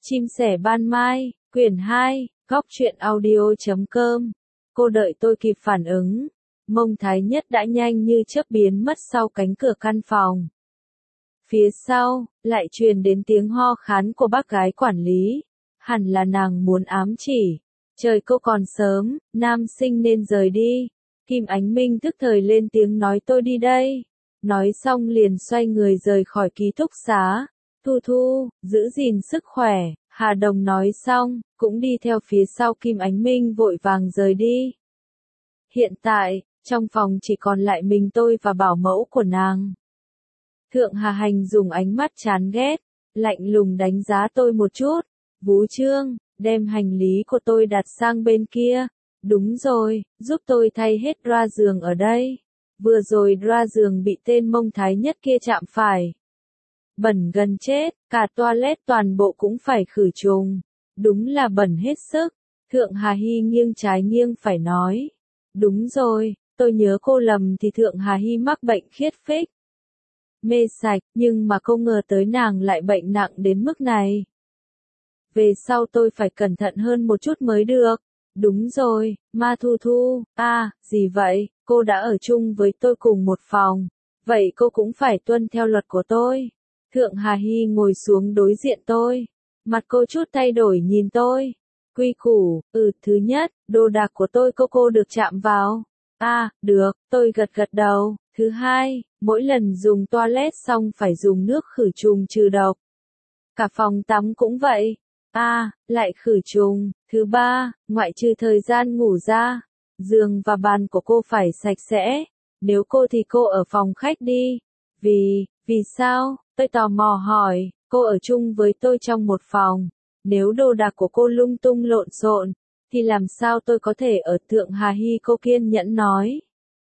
Chim sẻ ban mai, quyển 2, góc truyện audio.com. Cô đợi tôi kịp phản ứng. Mông Thái Nhất đã nhanh như chớp biến mất sau cánh cửa căn phòng. Phía sau, lại truyền đến tiếng ho khán của bác gái quản lý. Hẳn là nàng muốn ám chỉ. Trời cô còn sớm, nam sinh nên rời đi. Kim Ánh Minh tức thời lên tiếng nói tôi đi đây. Nói xong liền xoay người rời khỏi ký túc xá. Thu Thu, giữ gìn sức khỏe, Hà Đồng nói xong, cũng đi theo phía sau Kim Ánh Minh vội vàng rời đi. Hiện tại, trong phòng chỉ còn lại mình tôi và bảo mẫu của nàng. Thượng Hà Hành dùng ánh mắt chán ghét, lạnh lùng đánh giá tôi một chút. Vũ Trương, đem hành lý của tôi đặt sang bên kia. Đúng rồi, giúp tôi thay hết loa giường ở đây. Vừa rồi loa giường bị tên Mông Thái Nhất kia chạm phải. Bẩn gần chết, cả toilet toàn bộ cũng phải khử trùng. Đúng là bẩn hết sức. Thượng Hà Hy nghiêng trái nghiêng phải nói. Đúng rồi, tôi nhớ cô lầm thì Thượng Hà Hy mắc bệnh khiết phích. Mê sạch, nhưng mà không ngờ tới nàng lại bệnh nặng đến mức này. Về sau tôi phải cẩn thận hơn một chút mới được. Đúng rồi, Ma Thu Thu, gì vậy, cô đã ở chung với tôi cùng một phòng. Vậy cô cũng phải tuân theo luật của tôi. Thượng Hà Hy ngồi xuống đối diện tôi. Mặt cô chút thay đổi nhìn tôi. Quy củ, thứ nhất, đồ đạc của tôi cô được chạm vào. Được, tôi gật gật đầu. Thứ hai, mỗi lần dùng toilet xong phải dùng nước khử trùng trừ độc. Cả phòng tắm cũng vậy. Lại khử trùng. Thứ ba, ngoại trừ thời gian ngủ ra, giường và bàn của cô phải sạch sẽ. Nếu cô thì cô ở phòng khách đi. Vì sao? Tôi tò mò hỏi, cô ở chung với tôi trong một phòng. Nếu đồ đạc của cô lung tung lộn xộn, thì làm sao tôi có thể ở? Thượng Hà Hy cô kiên nhẫn nói.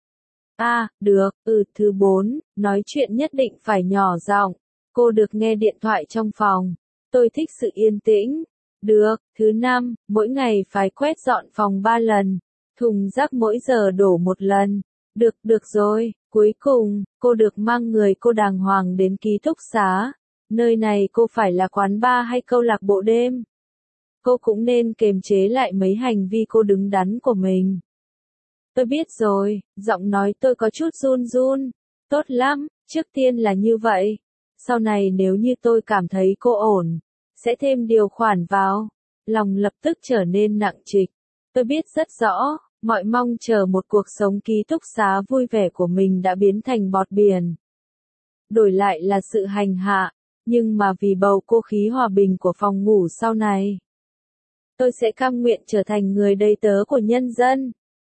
Được, thứ 4, nói chuyện nhất định phải nhỏ giọng. Cô được nghe điện thoại trong phòng. Tôi thích sự yên tĩnh. Được, thứ 5, mỗi ngày phải quét dọn phòng 3 lần. Thùng rác mỗi giờ đổ 1 lần. Được rồi, cuối cùng, cô được mang người cô đàng hoàng đến ký túc xá. Nơi này cô phải là quán bar hay câu lạc bộ đêm? Cô cũng nên kiềm chế lại mấy hành vi cô đứng đắn của mình. Tôi biết rồi, giọng nói tôi có chút run run. Tốt lắm, trước tiên là như vậy. Sau này nếu như tôi cảm thấy cô ổn, sẽ thêm điều khoản vào. Lòng lập tức trở nên nặng trịch. Tôi biết rất rõ, mọi mong chờ một cuộc sống ký túc xá vui vẻ của mình đã biến thành bọt biển. Đổi lại là sự hành hạ, nhưng mà vì bầu không khí hòa bình của phòng ngủ sau này, tôi sẽ cam nguyện trở thành người đầy tớ của nhân dân.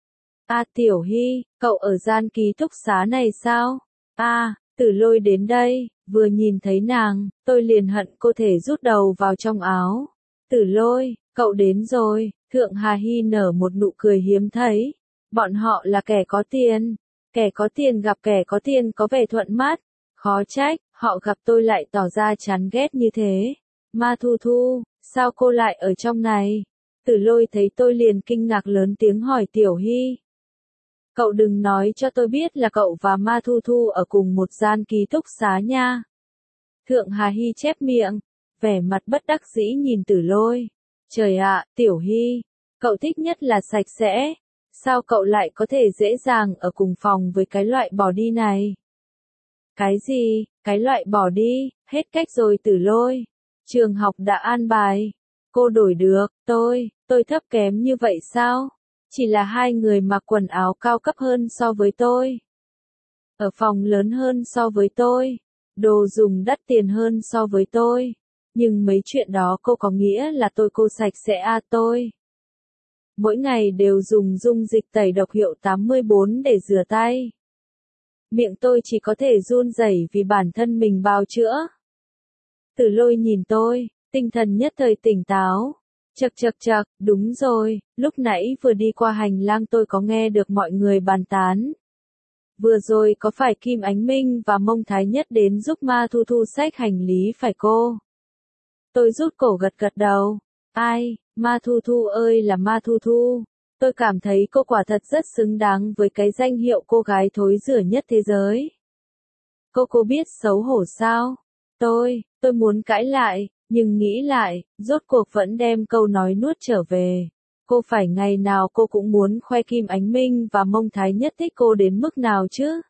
Tiểu Hy, cậu ở gian ký túc xá này sao? Tử Lôi đến đây, vừa nhìn thấy nàng, tôi liền hận cô thể rút đầu vào trong áo. Tử Lôi, cậu đến rồi. Thượng Hà Hy nở một nụ cười hiếm thấy. Bọn họ là kẻ có tiền gặp kẻ có tiền có vẻ thuận mắt. Khó trách, họ gặp tôi lại tỏ ra chán ghét như thế. Ma Thu Thu, sao cô lại ở trong này? Tử Lôi thấy tôi liền kinh ngạc lớn tiếng hỏi Tiểu Hy. Cậu đừng nói cho tôi biết là cậu và Ma Thu Thu ở cùng một gian ký túc xá nha. Thượng Hà Hy chép miệng, vẻ mặt bất đắc dĩ nhìn Tử Lôi. Trời ạ, Tiểu Hy, cậu thích nhất là sạch sẽ. Sao cậu lại có thể dễ dàng ở cùng phòng với cái loại bỏ đi này? Cái gì, cái loại bỏ đi, hết cách rồi Tử Lôi. Trường học đã an bài. Cô đổi được, tôi thấp kém như vậy sao? Chỉ là hai người mặc quần áo cao cấp hơn so với tôi. Ở phòng lớn hơn so với tôi. Đồ dùng đắt tiền hơn so với tôi. Nhưng mấy chuyện đó cô có nghĩa là cô sạch sẽ tôi. Mỗi ngày đều dùng dung dịch tẩy độc hiệu 84 để rửa tay. Miệng tôi chỉ có thể run rẩy vì bản thân mình bào chữa. Tử Lôi nhìn tôi, tinh thần nhất thời tỉnh táo. Chậc, đúng rồi, lúc nãy vừa đi qua hành lang tôi có nghe được mọi người bàn tán. Vừa rồi có phải Kim Ánh Minh và Mông Thái Nhất đến giúp Ma Thu Thu xách hành lý phải cô? Tôi rút cổ gật đầu. Ma Thu Thu ơi là Ma Thu Thu. Tôi cảm thấy cô quả thật rất xứng đáng với cái danh hiệu cô gái thối rửa nhất thế giới. Cô biết xấu hổ sao? Tôi muốn cãi lại, Nhưng nghĩ lại, rốt cuộc vẫn đem câu nói nuốt trở về. Cô phải ngày nào cô cũng muốn khoe Kim Ánh Minh và Mông Thái Nhất thích cô đến mức nào chứ?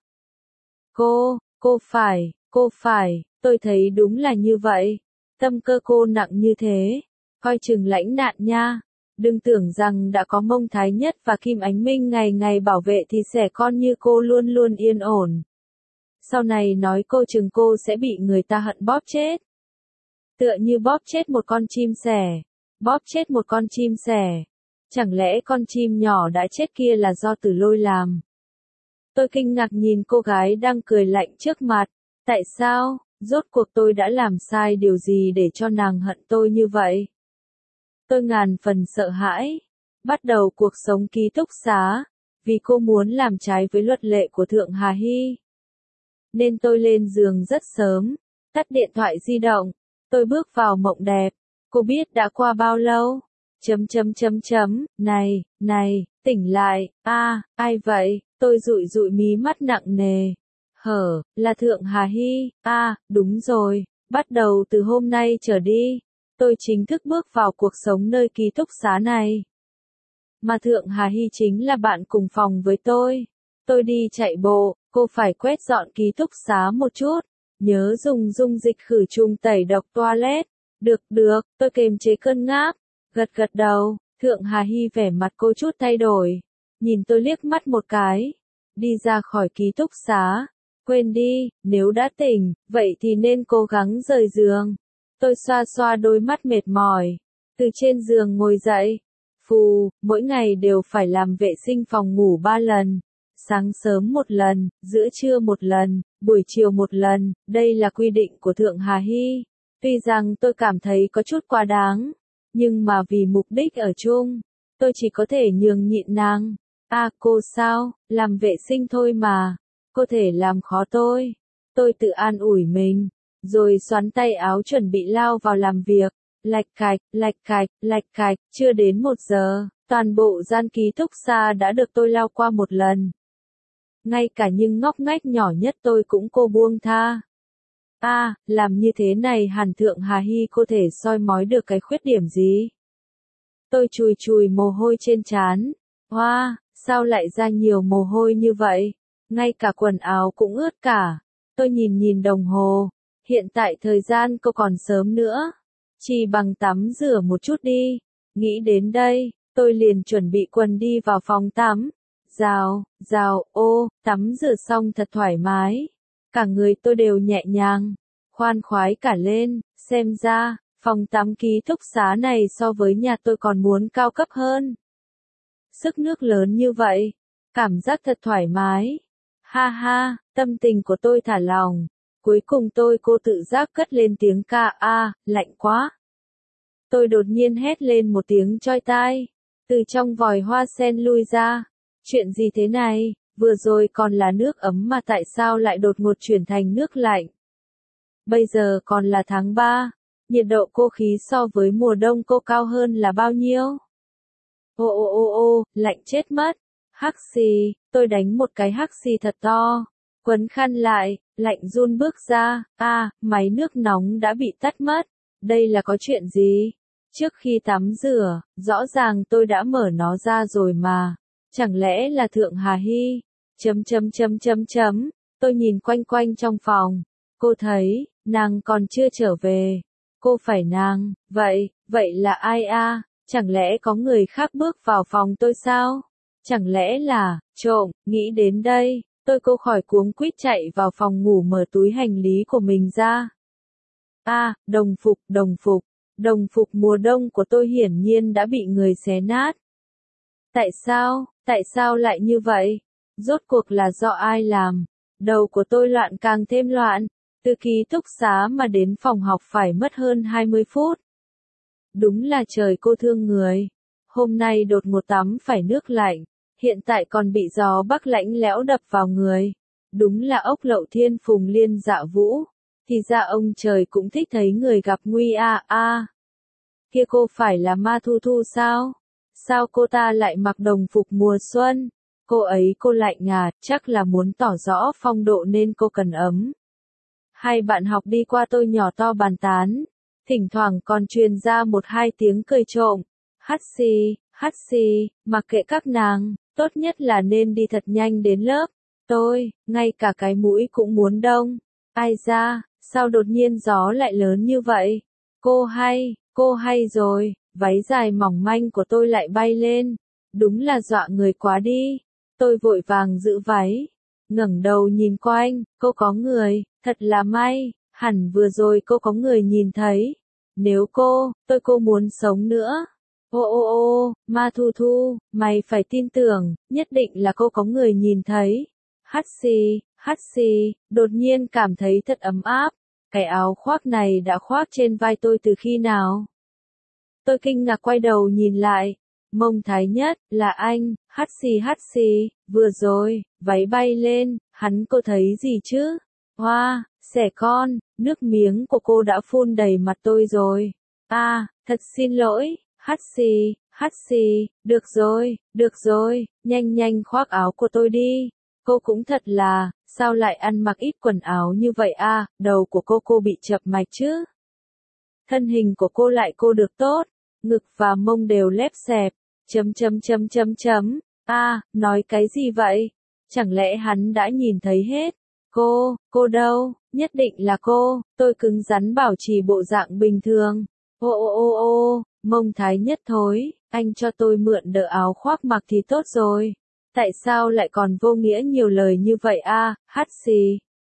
Cô phải, tôi thấy đúng là như vậy. Tâm cơ cô nặng như thế, coi chừng lãnh nạn nha. Đừng tưởng rằng đã có Mông Thái Nhất và Kim Ánh Minh ngày ngày bảo vệ thì sẽ con như cô luôn luôn yên ổn. Sau này nói cô chừng cô sẽ bị người ta hận bóp chết. Tựa như bóp chết một con chim sẻ. Bóp chết một con chim sẻ. Chẳng lẽ con chim nhỏ đã chết kia là do Tử Lôi làm? Tôi kinh ngạc nhìn cô gái đang cười lạnh trước mặt. Tại sao? Rốt cuộc tôi đã làm sai điều gì để cho nàng hận tôi như vậy? Tôi ngàn phần sợ hãi. Bắt đầu cuộc sống ký túc xá. Vì cô muốn làm trái với luật lệ của Thượng Hà Hy. Nên tôi lên giường rất sớm. Tắt điện thoại di động. Tôi bước vào mộng đẹp. Cô biết đã qua bao lâu? Này, tỉnh lại. Ai vậy? Tôi dụi dụi mí mắt nặng nề. Là Thượng Hà Hy. Đúng rồi. Bắt đầu từ hôm nay trở đi, tôi chính thức bước vào cuộc sống nơi ký túc xá này. Mà Thượng Hà Hy chính là bạn cùng phòng với tôi. Tôi đi chạy bộ, cô phải quét dọn ký túc xá một chút. Nhớ dùng dung dịch khử trùng tẩy độc toilet. Được, tôi kiềm chế cơn ngáp. Gật đầu, Thượng Hà Hy vẻ mặt cô chút thay đổi. Nhìn tôi liếc mắt một cái. Đi ra khỏi ký túc xá. Quên đi, nếu đã tỉnh, vậy thì nên cố gắng rời giường. Tôi xoa xoa đôi mắt mệt mỏi. Từ trên giường ngồi dậy. Mỗi ngày đều phải làm vệ sinh phòng ngủ 3 lần. Sáng sớm một lần, giữa trưa một lần, buổi chiều một lần, đây là quy định của Thượng Hà Hy. Tuy rằng tôi cảm thấy có chút quá đáng, nhưng mà vì mục đích ở chung, tôi chỉ có thể nhường nhịn nàng. Cô sao, làm vệ sinh thôi mà, có thể làm khó tôi. Tôi tự an ủi mình, rồi xoắn tay áo chuẩn bị lao vào làm việc. Lạch cạch, chưa đến 1 giờ, toàn bộ gian ký túc xá đã được tôi lao qua một lần. Ngay cả những ngóc ngách nhỏ nhất tôi cũng cô buông tha. Làm như thế này hẳn Thượng Hà Hy có thể soi mói được cái khuyết điểm gì? Tôi chùi mồ hôi trên trán. Sao lại ra nhiều mồ hôi như vậy? Ngay cả quần áo cũng ướt cả. Tôi nhìn đồng hồ. Hiện tại thời gian cô còn sớm nữa. Chỉ bằng tắm rửa một chút đi. Nghĩ đến đây, tôi liền chuẩn bị quần đi vào phòng tắm. Tắm rửa xong thật thoải mái. Cả người tôi đều nhẹ nhàng, khoan khoái cả lên, xem ra, phòng tắm ký túc xá này so với nhà tôi còn muốn cao cấp hơn. Sức nước lớn như vậy, cảm giác thật thoải mái. Ha, tâm tình của tôi thả lỏng. Cuối cùng cô tự giác cất lên tiếng ca lạnh quá. Tôi đột nhiên hét lên một tiếng choi tai. Từ trong vòi hoa sen lui ra. Chuyện gì thế này, vừa rồi còn là nước ấm mà tại sao lại đột ngột chuyển thành nước lạnh? Bây giờ còn là tháng 3, nhiệt độ cô khí so với mùa đông cô cao hơn là bao nhiêu? Lạnh chết mất. Hắc xì, tôi đánh một cái hắc xì thật to. Quấn khăn lại, lạnh run bước ra. Máy nước nóng đã bị tắt mất. Đây là có chuyện gì? Trước khi tắm rửa, rõ ràng tôi đã mở nó ra rồi mà. Chẳng lẽ là Thượng Hà Hy? Tôi nhìn quanh trong phòng. Cô thấy, nàng còn chưa trở về. Cô phải nàng, vậy là ai Chẳng lẽ có người khác bước vào phòng tôi sao? Chẳng lẽ là, trộm, nghĩ đến đây, cô khỏi cuống quýt chạy vào phòng ngủ mở túi hành lý của mình ra. Đồng phục mùa đông của tôi hiển nhiên đã bị người xé nát. Tại sao lại như vậy? Rốt cuộc là do ai làm? Đầu của tôi loạn càng thêm loạn. Từ ký túc xá mà đến phòng học phải mất hơn 20 phút. Đúng là trời cô thương người. Hôm nay đột ngột tắm phải nước lạnh. Hiện tại còn bị gió bắc lạnh lẽo đập vào người. Đúng là ốc lậu thiên phùng liên dạ vũ. Thì ra ông trời cũng thích thấy người gặp nguy Kia cô phải là Ma Thu Thu sao? Sao cô ta lại mặc đồng phục mùa xuân? Cô lạnh chắc là muốn tỏ rõ phong độ nên cô cần ấm. Hai bạn học đi qua tôi nhỏ to bàn tán. thỉnh thoảng còn truyền ra một hai tiếng cười trộm. Hắt xì, mặc kệ các nàng, tốt nhất là nên đi thật nhanh đến lớp. Tôi, ngay cả cái mũi cũng muốn đông. Ai da, sao đột nhiên gió lại lớn như vậy? Cô hay rồi, váy dài mỏng manh của tôi lại bay lên. Đúng là dọa người quá đi. Tôi vội vàng giữ váy, ngẩng đầu nhìn quanh, cô có người, thật là may, hẳn vừa rồi cô có người nhìn thấy. Nếu cô muốn sống nữa. Ô, Ma Thu Thu, mày phải tin tưởng, nhất định là cô có người nhìn thấy. Hắt xì, đột nhiên cảm thấy thật ấm áp. Cái áo khoác này đã khoác trên vai tôi từ khi nào? Tôi kinh ngạc quay đầu nhìn lại. Mông Thái Nhất, là anh, hắt xì, vừa rồi, váy bay lên, cô thấy gì chứ? Hoa, xẻ con, nước miếng của cô đã phun đầy mặt tôi rồi. Thật xin lỗi, hắt xì, được rồi, nhanh khoác áo của tôi đi. Cô cũng thật là, sao lại ăn mặc ít quần áo như vậy đầu của cô bị chập mạch chứ? Thân hình của cô lại được tốt, ngực và mông đều lép xẹp, nói cái gì vậy? Chẳng lẽ hắn đã nhìn thấy hết? Cô đâu, nhất định là cô, tôi cứng rắn bảo trì bộ dạng bình thường. Ô, Mông Thái Nhất thối, anh cho tôi mượn đỡ áo khoác mặc thì tốt rồi. Tại sao lại còn vô nghĩa nhiều lời như vậy hắt xì.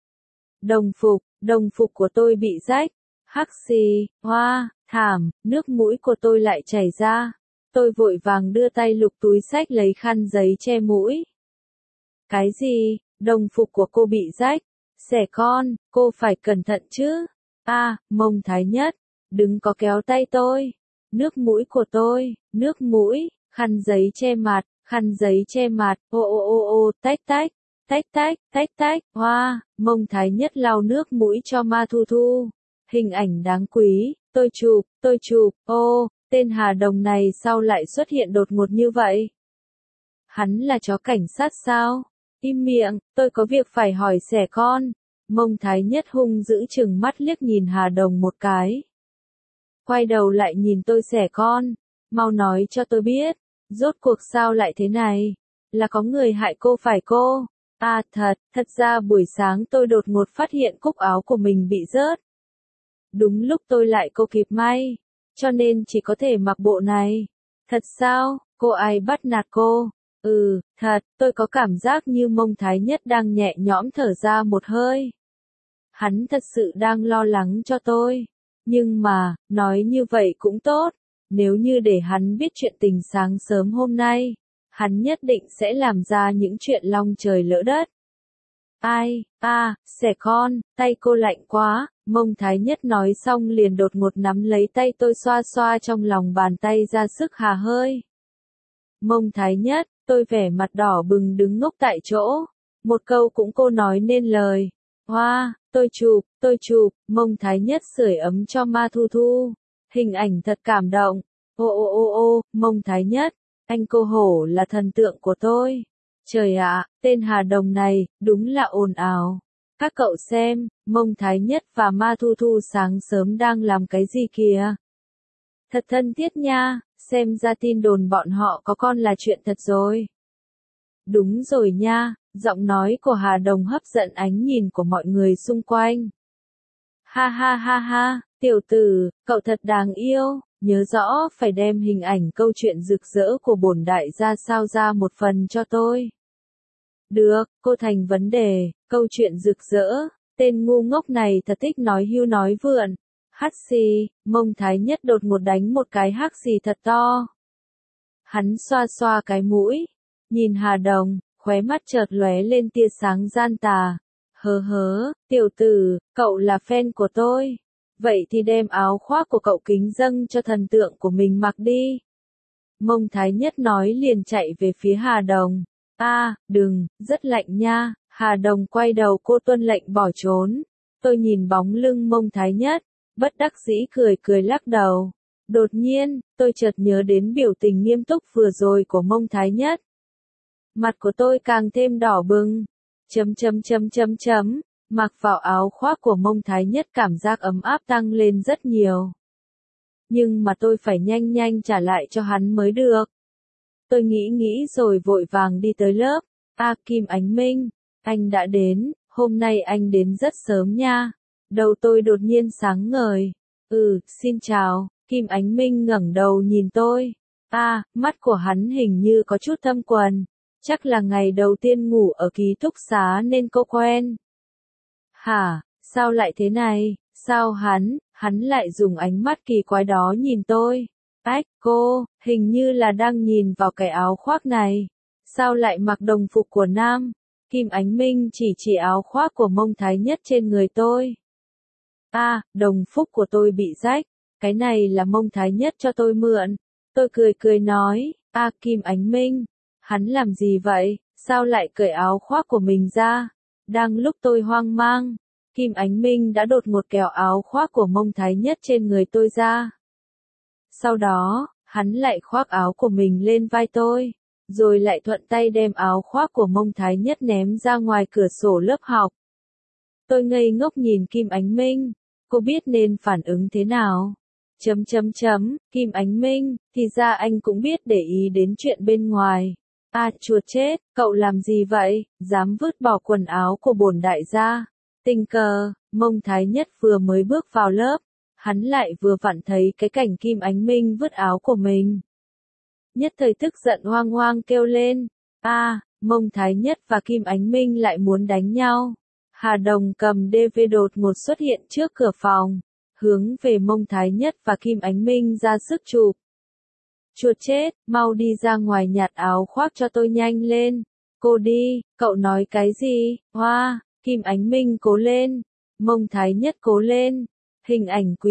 Đồng phục của tôi bị rách. Hắc xì, hoa, thảm, nước mũi của tôi lại chảy ra. Tôi vội vàng đưa tay lục túi xách lấy khăn giấy che mũi. Cái gì, đồng phục của cô bị rách? Xẻ con, cô phải cẩn thận chứ. Mông Thái Nhất, đừng có kéo tay tôi. Nước mũi của tôi, nước mũi, khăn giấy che mặt, ô, tách, hoa, Mông Thái Nhất lau nước mũi cho Ma Thu Thu. Hình ảnh đáng quý, tôi chụp, tên Hà Đồng này sao lại xuất hiện đột ngột như vậy? Hắn là chó cảnh sát sao? Im miệng, tôi có việc phải hỏi xẻ con. Mông Thái Nhất hung dữ chừng mắt liếc nhìn Hà Đồng một cái. Quay đầu lại nhìn tôi xẻ con. Mau nói cho tôi biết, rốt cuộc sao lại thế này? Là có người hại cô phải cô? Thật ra buổi sáng tôi đột ngột phát hiện cúc áo của mình bị rớt. Đúng lúc tôi lại kịp may, cho nên chỉ có thể mặc bộ này. Thật sao, cô ai bắt nạt cô? Thật, tôi có cảm giác như Mông Thái Nhất đang nhẹ nhõm thở ra một hơi. Hắn thật sự đang lo lắng cho tôi. Nhưng mà, nói như vậy cũng tốt. Nếu như để hắn biết chuyện tình sáng sớm hôm nay, hắn nhất định sẽ làm ra những chuyện long trời lỡ đất. Xẻ con, tay cô lạnh quá. Mông Thái Nhất nói xong liền đột ngột nắm lấy tay tôi xoa xoa trong lòng bàn tay ra sức hà hơi. Mông Thái Nhất, tôi vẻ mặt đỏ bừng đứng ngốc tại chỗ. Một câu cũng cô nói nên lời. Hoa, tôi chụp, Mông Thái Nhất sưởi ấm cho Ma Thu Thu. Hình ảnh thật cảm động. Ô, Mông Thái Nhất, anh cô hổ là thần tượng của tôi. Trời ạ, tên Hà Đồng này, đúng là ồn ào. Các cậu xem, Mông Thái Nhất và Ma Thu Thu sáng sớm đang làm cái gì kìa? Thật thân thiết nha, xem ra tin đồn bọn họ có con là chuyện thật rồi. Đúng rồi nha, giọng nói của Hà Đồng hấp dẫn ánh nhìn của mọi người xung quanh. Ha, tiểu tử, cậu thật đáng yêu, nhớ rõ phải đem hình ảnh câu chuyện rực rỡ của bổn đại gia sao ra một phần cho tôi. Được, cô thành vấn đề, câu chuyện rực rỡ, tên ngu ngốc này thật thích nói hưu nói vượn. Hắt xì, Mông Thái Nhất đột ngột đánh một cái hắc xì thật to. Hắn xoa xoa cái mũi, nhìn Hà Đồng, khóe mắt chợt lóe lên tia sáng gian tà. Tiểu tử, cậu là fan của tôi. Vậy thì đem áo khoác của cậu kính dâng cho thần tượng của mình mặc đi. Mông Thái Nhất nói liền chạy về phía Hà Đồng. Đừng, rất lạnh nha. Hà Đồng quay đầu cô tuân lệnh bỏ trốn. Tôi nhìn bóng lưng Mông Thái Nhất, bất đắc dĩ cười lắc đầu. Đột nhiên, tôi chợt nhớ đến biểu tình nghiêm túc vừa rồi của Mông Thái Nhất. Mặt của tôi càng thêm đỏ bừng. Mặc vào áo khoác của Mông Thái Nhất cảm giác ấm áp tăng lên rất nhiều. nhưng mà tôi phải nhanh nhanh trả lại cho hắn mới được. Tôi nghĩ rồi vội vàng đi tới lớp. Kim Ánh Minh, anh đã đến, hôm nay anh đến rất sớm nha. Đầu tôi đột nhiên sáng ngời. Xin chào, Kim Ánh Minh ngẩng đầu nhìn tôi. Mắt của hắn hình như có chút thâm quầng. Chắc là ngày đầu tiên ngủ ở ký túc xá nên cô quen. Hả, sao lại thế này, sao hắn lại dùng ánh mắt kỳ quái đó nhìn tôi. Cô, hình như là đang nhìn vào cái áo khoác này. Sao lại mặc đồng phục của nam? Kim Ánh Minh chỉ áo khoác của Mông Thái Nhất trên người tôi. Đồng phục của tôi bị rách. Cái này là Mông Thái Nhất cho tôi mượn. Tôi cười nói, Kim Ánh Minh, hắn làm gì vậy, sao lại cởi áo khoác của mình ra? Đang lúc tôi hoang mang, Kim Ánh Minh đã đột ngột kéo áo khoác của Mông Thái Nhất trên người tôi ra. Sau đó, hắn lại khoác áo của mình lên vai tôi, rồi lại thuận tay đem áo khoác của Mông Thái Nhất ném ra ngoài cửa sổ lớp học. Tôi ngây ngốc nhìn Kim Ánh Minh, cô biết nên phản ứng thế nào? Kim Ánh Minh, thì ra anh cũng biết để ý đến chuyện bên ngoài. Chuột chết, cậu làm gì vậy, dám vứt bỏ quần áo của bổn đại gia. Tình cờ, Mông Thái Nhất vừa mới bước vào lớp, hắn lại vừa vặn thấy cái cảnh Kim Ánh Minh vứt áo của mình. Nhất thời tức giận hoang hoang kêu lên. Mông Thái Nhất và Kim Ánh Minh lại muốn đánh nhau. Hà Đồng cầm DV đột ngột xuất hiện trước cửa phòng, hướng về Mông Thái Nhất và Kim Ánh Minh ra sức chụp. Chuột chết, mau đi ra ngoài nhặt áo khoác cho tôi nhanh lên. Cô đi, cậu nói cái gì? Kim Ánh Minh cố lên. Mông Thái Nhất cố lên. Hình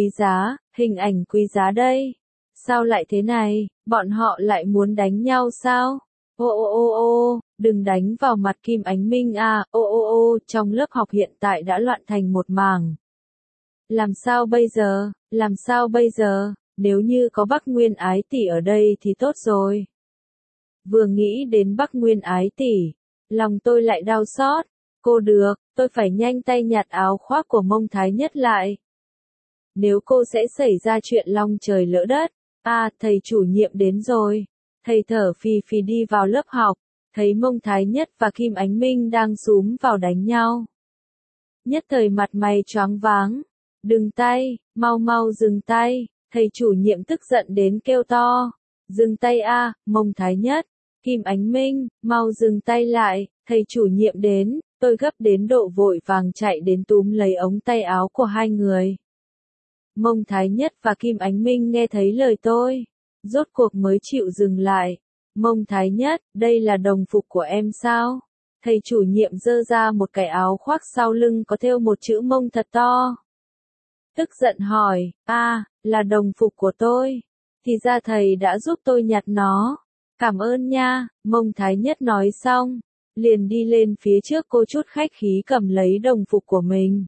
ảnh quý giá đây. Sao lại thế này, bọn họ lại muốn đánh nhau sao? Đừng đánh vào mặt Kim Ánh Minh trong lớp học hiện tại đã loạn thành một mảng. Làm sao bây giờ, nếu như có Bắc Nguyên Ái tỷ ở đây thì tốt rồi. Vừa nghĩ đến Bắc Nguyên Ái tỷ, lòng tôi lại đau xót. Cô được, tôi phải nhanh tay nhặt áo khoác của Mông Thái Nhất lại. Nếu cô sẽ xảy ra chuyện long trời lỡ đất. Thầy chủ nhiệm đến rồi. Thầy thở phì phì đi vào lớp học, thấy Mông Thái Nhất và Kim Ánh Minh đang xúm vào đánh nhau. Nhất thời mặt mày choáng váng. Đừng tay, mau dừng tay. Thầy chủ nhiệm tức giận đến kêu to. Dừng tay Mông Thái Nhất, Kim Ánh Minh, mau dừng tay lại, thầy chủ nhiệm đến. Tôi gấp đến độ vội vàng chạy đến túm lấy ống tay áo của hai người. Mông Thái Nhất và Kim Ánh Minh nghe thấy lời tôi, rốt cuộc mới chịu dừng lại. Mông Thái Nhất, đây là đồng phục của em sao? Thầy chủ nhiệm giơ ra một cái áo khoác sau lưng có thêu một chữ Mông thật to. Tức giận hỏi, là đồng phục của tôi. Thì ra thầy đã giúp tôi nhặt nó. Cảm ơn nha, Mông Thái Nhất nói xong, liền đi lên phía trước cô chút khách khí cầm lấy đồng phục của mình.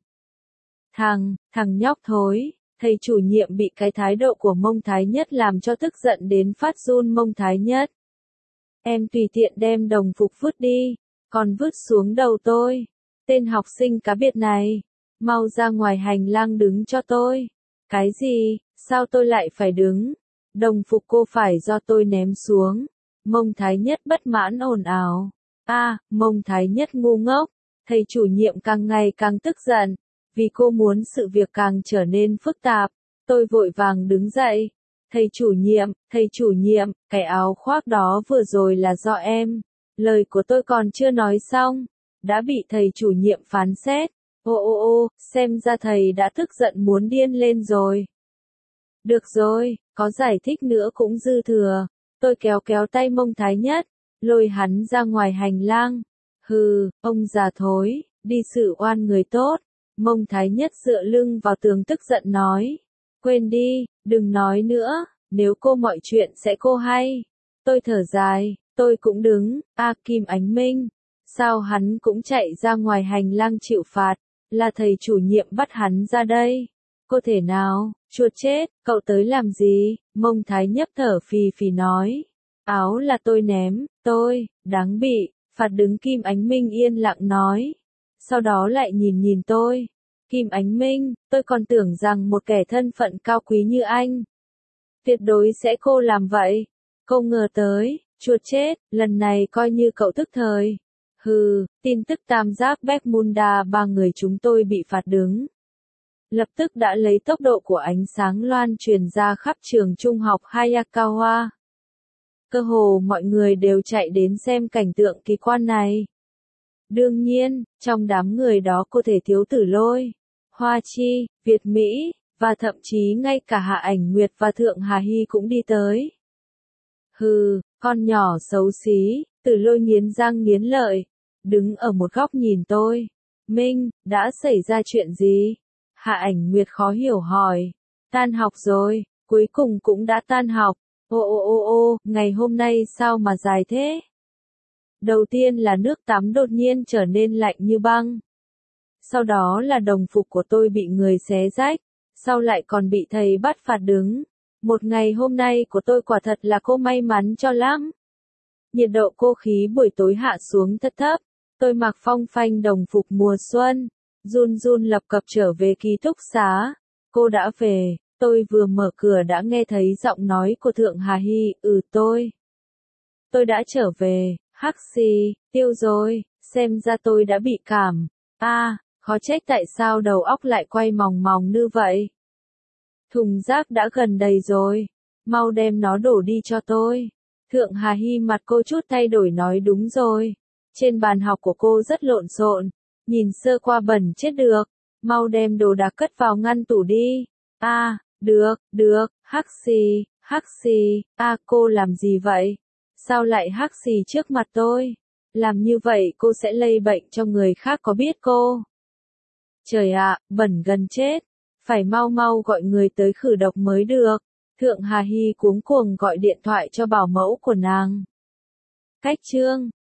Thằng nhóc thối, thầy chủ nhiệm bị cái thái độ của Mông Thái Nhất làm cho tức giận đến phát run. Mông Thái Nhất, em tùy tiện đem đồng phục vứt đi, còn vứt xuống đầu tôi. Tên học sinh cá biệt này, mau ra ngoài hành lang đứng cho tôi. Cái gì, sao tôi lại phải đứng? Đồng phục cô phải do tôi ném xuống. Mông Thái Nhất bất mãn ồn ào. Mông Thái Nhất ngu ngốc. Thầy chủ nhiệm càng ngày càng tức giận, vì cô muốn sự việc càng trở nên phức tạp. Tôi vội vàng đứng dậy. Thầy chủ nhiệm, cái áo khoác đó vừa rồi là do em. Lời của tôi còn chưa nói xong, đã bị thầy chủ nhiệm phán xét. Xem ra thầy đã tức giận muốn điên lên rồi. Được rồi, có giải thích nữa cũng dư thừa. Tôi kéo tay Mông Thái Nhất, lôi hắn ra ngoài hành lang. Ông già thối, đi xử oan người tốt. Mông Thái Nhất dựa lưng vào tường tức giận nói. Quên đi, đừng nói nữa, nếu cô mọi chuyện sẽ cô hay. Tôi thở dài, tôi cũng đứng. Kim Ánh Minh, sao hắn cũng chạy ra ngoài hành lang chịu phạt, là thầy chủ nhiệm bắt hắn ra đây. Cô thể nào, chuột chết, cậu tới làm gì? Mông Thái Nhất thở phì phì nói. Áo là tôi ném, đáng bị, phạt đứng. Kim Ánh Minh yên lặng nói. Sau đó lại nhìn tôi. Kim Ánh Minh, tôi còn tưởng rằng một kẻ thân phận cao quý như anh, Tuyệt đối sẽ cô làm vậy. Cô ngờ tới, chuột chết, lần này coi như cậu tức thời. Hừ, tin tức tam giác Bermuda ba người chúng tôi bị phạt đứng. Lập tức đã lấy tốc độ của ánh sáng loan truyền ra khắp trường trung học Hayakawa. Cơ hồ mọi người đều chạy đến xem cảnh tượng kỳ quan này. Đương nhiên, trong đám người đó có thể thiếu Tử Lôi, Hoa Chi, Việt Mỹ, và thậm chí ngay cả Hạ Ảnh Nguyệt và Thượng Hà Hy cũng đi tới. Hừ, con nhỏ xấu xí, Tử Lôi nghiến răng nghiến lợi, đứng ở một góc nhìn tôi. Minh, đã xảy ra chuyện gì? Hạ Ảnh Nguyệt khó hiểu hỏi. Tan học rồi, cuối cùng cũng đã tan học. Ô, ngày hôm nay sao mà dài thế? Đầu tiên là nước tắm đột nhiên trở nên lạnh như băng. Sau đó là đồng phục của tôi bị người xé rách. Sau lại còn bị thầy bắt phạt đứng. Một ngày hôm nay của tôi quả thật là cô may mắn cho lắm. Nhiệt độ cô khí buổi tối hạ xuống thật thấp. Tôi mặc phong phanh đồng phục mùa xuân. Run run lập cập trở về ký túc xá. Cô đã về. Tôi vừa mở cửa đã nghe thấy giọng nói của Thượng Hà Hy. Tôi đã trở về. Hắc xì, tiêu rồi. Xem ra tôi đã bị cảm. Khó trách tại sao đầu óc lại quay mòng mòng như vậy. Thùng rác đã gần đầy rồi. Mau đem nó đổ đi cho tôi. Thượng Hà Hy mặt cô chút thay đổi nói đúng rồi. Trên bàn học của cô rất lộn xộn. Nhìn sơ qua bẩn chết được. Mau đem đồ đạc cất vào ngăn tủ đi. Được, hắc xì, cô làm gì vậy? Sao lại hắc xì trước mặt tôi? Làm như vậy cô sẽ lây bệnh cho người khác có biết cô? Trời ạ, bẩn gần chết. Phải mau mau gọi người tới khử độc mới được. Thượng Hà Hy cuống cuồng gọi điện thoại cho bảo mẫu của nàng. Cách chương